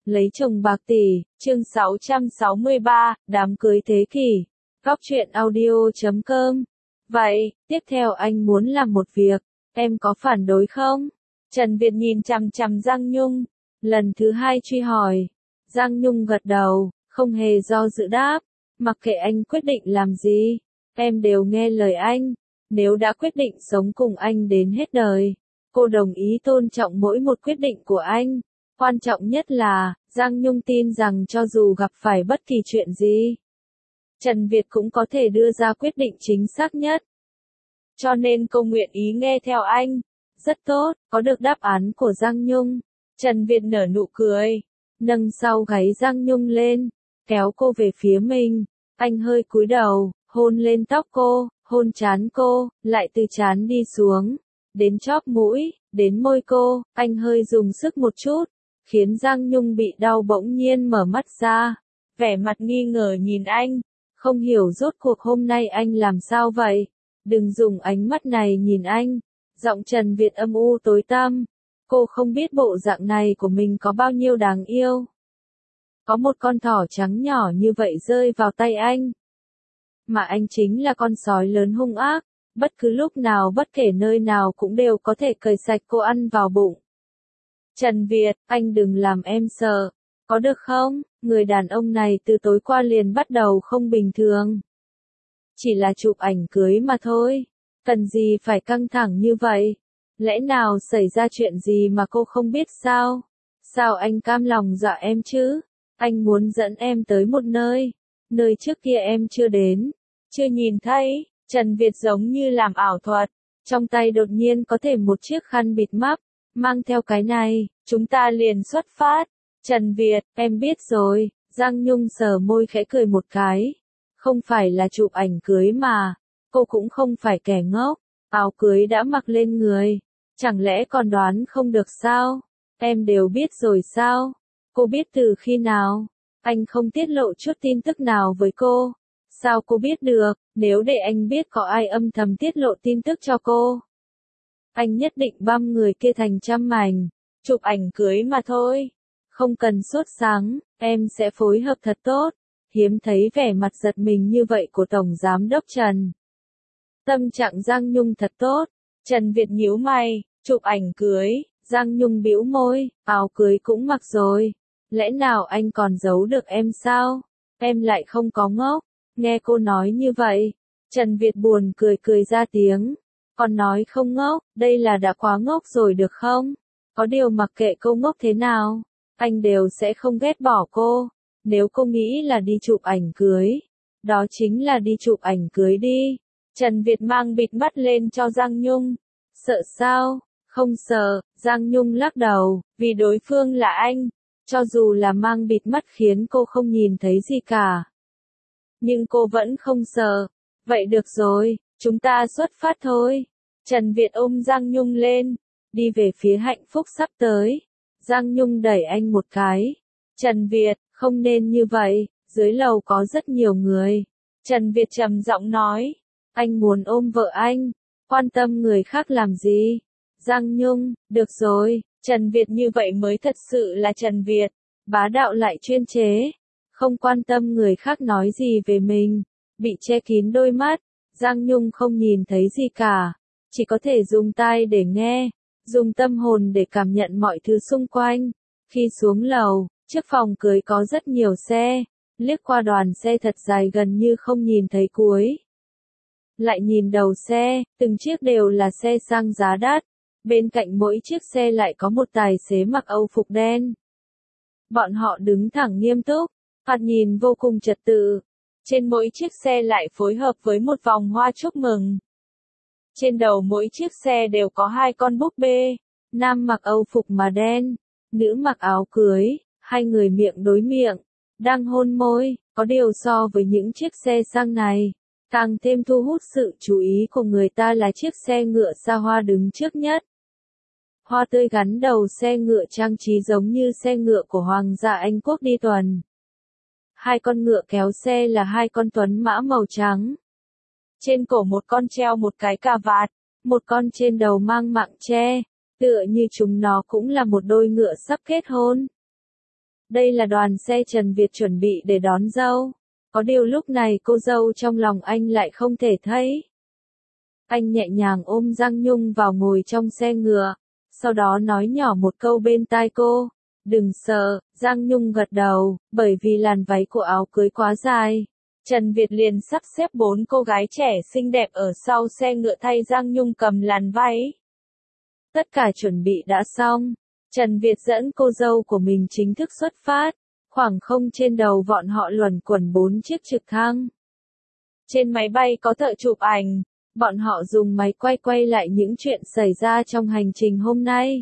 Lấy chồng bạc tỷ, chương 663, đám cưới thế kỷ. Góc truyện audio.com. Vậy, tiếp theo anh muốn làm một việc, em có phản đối không? Trần Việt nhìn chằm chằm Giang Nhung, lần thứ hai truy hỏi. Giang Nhung gật đầu, không hề do dự đáp, mặc kệ anh quyết định làm gì, em đều nghe lời anh. Nếu đã quyết định sống cùng anh đến hết đời, cô đồng ý tôn trọng mỗi một quyết định của anh. Quan trọng nhất là, Giang Nhung tin rằng cho dù gặp phải bất kỳ chuyện gì, Trần Việt cũng có thể đưa ra quyết định chính xác nhất. Cho nên cô nguyện ý nghe theo anh. Rất tốt, có được đáp án của Giang Nhung. Trần Việt nở nụ cười, nâng sau gáy Giang Nhung lên, kéo cô về phía mình. Anh hơi cúi đầu, hôn lên tóc cô, hôn trán cô, lại từ trán đi xuống, đến chóp mũi, đến môi cô. Anh hơi dùng sức một chút, khiến Giang Nhung bị đau bỗng nhiên mở mắt ra, vẻ mặt nghi ngờ nhìn anh, không hiểu rốt cuộc hôm nay anh làm sao vậy. Đừng dùng ánh mắt này nhìn anh. Giọng Trần Việt âm u tối tăm. Cô không biết bộ dạng này của mình có bao nhiêu đáng yêu. Có một con thỏ trắng nhỏ như vậy rơi vào tay anh. Mà anh chính là con sói lớn hung ác, bất cứ lúc nào bất kể nơi nào cũng đều có thể cởi sạch cô ăn vào bụng. Trần Việt, anh đừng làm em sợ, có được không? Người đàn ông này từ tối qua liền bắt đầu không bình thường. Chỉ là chụp ảnh cưới mà thôi, cần gì phải căng thẳng như vậy? Lẽ nào xảy ra chuyện gì mà cô không biết sao? Sao anh cam lòng dọa em chứ? Anh muốn dẫn em tới một nơi trước kia em chưa đến, chưa nhìn thấy. Trần Việt giống như làm ảo thuật, trong tay đột nhiên có thể một chiếc khăn bịt mắt, mang theo cái này, chúng ta liền xuất phát. Trần Việt, em biết rồi. Giang Nhung sờ môi khẽ cười một cái. Không phải là chụp ảnh cưới mà, cô cũng không phải kẻ ngốc, áo cưới đã mặc lên người, chẳng lẽ còn đoán không được sao? Em đều biết rồi sao? Cô biết từ khi nào? Anh không tiết lộ chút tin tức nào với cô. Sao cô biết được? Nếu để anh biết có ai âm thầm tiết lộ tin tức cho cô, anh nhất định băm người kia thành trăm mảnh. Chụp ảnh cưới mà thôi, không cần sốt sắng, em sẽ phối hợp thật tốt. Hiếm thấy vẻ mặt giật mình như vậy của Tổng Giám đốc Trần. Tâm trạng Giang Nhung thật tốt. Trần Việt nhíu mày, chụp ảnh cưới. Giang Nhung bĩu môi, áo cưới cũng mặc rồi. Lẽ nào anh còn giấu được em sao? Em lại không có ngốc. Nghe cô nói như vậy, Trần Việt buồn cười cười ra tiếng. Còn nói không ngốc, đây là đã quá ngốc rồi được không? Có điều mặc kệ cô ngốc thế nào, anh đều sẽ không ghét bỏ cô. Nếu cô nghĩ là đi chụp ảnh cưới, đó chính là đi chụp ảnh cưới đi. Trần Việt mang bịt mắt lên cho Giang Nhung. Sợ sao? Không sợ. Giang Nhung lắc đầu, vì đối phương là anh. Cho dù là mang bịt mắt khiến cô không nhìn thấy gì cả, nhưng cô vẫn không sợ. Vậy được rồi, chúng ta xuất phát thôi. Trần Việt ôm Giang Nhung lên, đi về phía hạnh phúc sắp tới. Giang Nhung đẩy anh một cái. Trần Việt, không nên như vậy, dưới lầu có rất nhiều người. Trần Việt trầm giọng nói, anh muốn ôm vợ anh, quan tâm người khác làm gì? Giang Nhung, được rồi, Trần Việt như vậy mới thật sự là Trần Việt, bá đạo lại chuyên chế, không quan tâm người khác nói gì về mình, bị che kín đôi mắt. Giang Nhung không nhìn thấy gì cả, chỉ có thể dùng tai để nghe, dùng tâm hồn để cảm nhận mọi thứ xung quanh. Khi xuống lầu, trước phòng cưới có rất nhiều xe, liếc qua đoàn xe thật dài gần như không nhìn thấy cuối. Lại nhìn đầu xe, từng chiếc đều là xe sang giá đắt, bên cạnh mỗi chiếc xe lại có một tài xế mặc Âu phục đen. Bọn họ đứng thẳng nghiêm túc, thoạt nhìn vô cùng trật tự. Trên mỗi chiếc xe lại phối hợp với một vòng hoa chúc mừng. Trên đầu mỗi chiếc xe đều có hai con búp bê, nam mặc Âu phục mà đen, nữ mặc áo cưới, hai người miệng đối miệng, đang hôn môi. Có điều so với những chiếc xe sang này, càng thêm thu hút sự chú ý của người ta là chiếc xe ngựa xa hoa đứng trước nhất. Hoa tươi gắn đầu xe ngựa trang trí giống như xe ngựa của Hoàng gia Anh Quốc đi tuần. Hai con ngựa kéo xe là hai con tuấn mã màu trắng. Trên cổ một con treo một cái cà vạt, một con trên đầu mang mạng che, tựa như chúng nó cũng là một đôi ngựa sắp kết hôn. Đây là đoàn xe Trần Việt chuẩn bị để đón dâu. Có điều lúc này cô dâu trong lòng anh lại không thể thấy. Anh nhẹ nhàng ôm Giang Nhung vào ngồi trong xe ngựa, sau đó nói nhỏ một câu bên tai cô. Đừng sợ, Giang Nhung gật đầu, bởi vì làn váy của áo cưới quá dài. Trần Việt liền sắp xếp 4 cô gái trẻ xinh đẹp ở sau xe ngựa thay Giang Nhung cầm làn váy. Tất cả chuẩn bị đã xong. Trần Việt dẫn cô dâu của mình chính thức xuất phát. Khoảng không trên đầu bọn họ luẩn quẩn 4 chiếc trực thăng. Trên máy bay có thợ chụp ảnh. Bọn họ dùng máy quay lại những chuyện xảy ra trong hành trình hôm nay.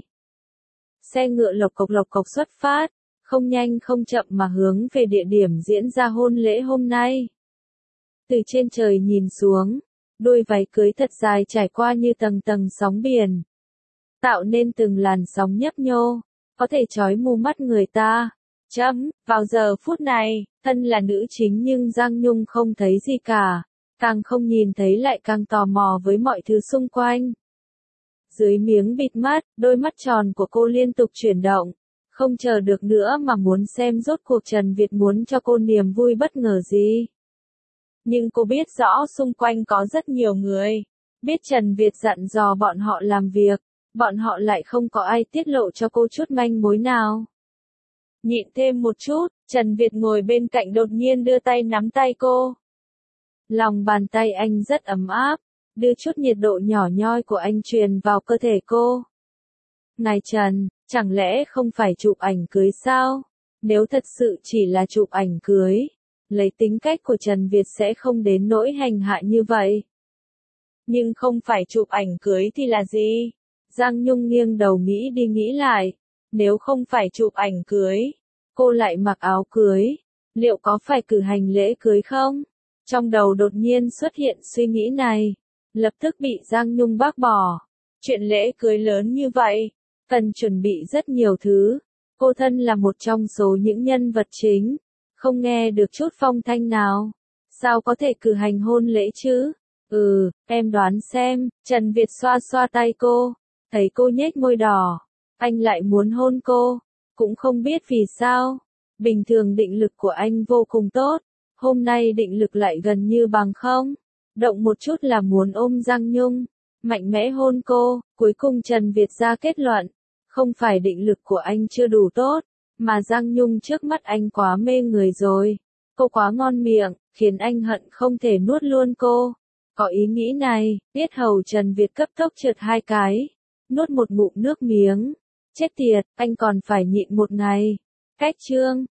Xe ngựa lộc cộc xuất phát, không nhanh không chậm mà hướng về địa điểm diễn ra hôn lễ hôm nay. Từ trên trời nhìn xuống, đôi váy cưới thật dài trải qua như tầng tầng sóng biển, tạo nên từng làn sóng nhấp nhô, có thể chói mù mắt người ta. Vào giờ phút này, thân là nữ chính nhưng Giang Nhung không thấy gì cả, càng không nhìn thấy lại càng tò mò với mọi thứ xung quanh. Dưới miếng bịt mắt, đôi mắt tròn của cô liên tục chuyển động, không chờ được nữa mà muốn xem rốt cuộc Trần Việt muốn cho cô niềm vui bất ngờ gì. Nhưng cô biết rõ xung quanh có rất nhiều người, biết Trần Việt dặn dò bọn họ làm việc, bọn họ lại không có ai tiết lộ cho cô chút manh mối nào. Nhịn thêm một chút, Trần Việt ngồi bên cạnh đột nhiên đưa tay nắm tay cô. Lòng bàn tay anh rất ấm áp, đưa chút nhiệt độ nhỏ nhoi của anh truyền vào cơ thể cô. Ngài Trần, chẳng lẽ không phải chụp ảnh cưới sao? Nếu thật sự chỉ là chụp ảnh cưới, lấy tính cách của Trần Việt sẽ không đến nỗi hành hạ như vậy. Nhưng không phải chụp ảnh cưới thì là gì? Giang Nhung nghiêng đầu nghĩ đi nghĩ lại. Nếu không phải chụp ảnh cưới, cô lại mặc áo cưới, liệu có phải cử hành lễ cưới không? Trong đầu đột nhiên xuất hiện suy nghĩ này, lập tức bị Giang Nhung bác bỏ. Chuyện lễ cưới lớn như vậy, cần chuẩn bị rất nhiều thứ. Cô thân là một trong số những nhân vật chính, không nghe được chút phong thanh nào. Sao có thể cử hành hôn lễ chứ? Em đoán xem. Trần Việt xoa xoa tay cô, thấy cô nhếch môi đỏ. Anh lại muốn hôn cô, cũng không biết vì sao. Bình thường định lực của anh vô cùng tốt, hôm nay định lực lại gần như bằng không. Động một chút là muốn ôm Giang Nhung, mạnh mẽ hôn cô. Cuối cùng Trần Việt ra kết luận, không phải định lực của anh chưa đủ tốt, mà Giang Nhung trước mắt anh quá mê người rồi. Cô quá ngon miệng, khiến anh hận không thể nuốt luôn cô. Có ý nghĩ này, yết hầu Trần Việt cấp tốc trượt 2 cái, nuốt một ngụm nước miếng. Chết tiệt, anh còn phải nhịn một ngày. Cách chương